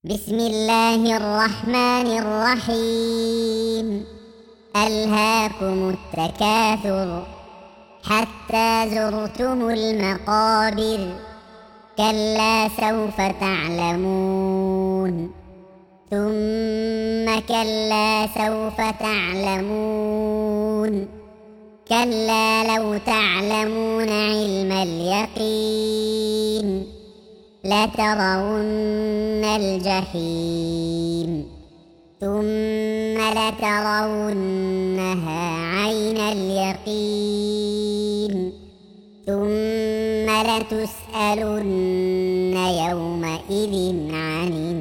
بسم الله الرحمن الرحيم. ألهاكم التكاثر حتى زرتم المقابر، كلا سوف تعلمون ثم كلا سوف تعلمون، كلا لو تعلمون علم اليقين لترون الجحيم ثم لترونها عين اليقين ثم لتسألن يومئذ عن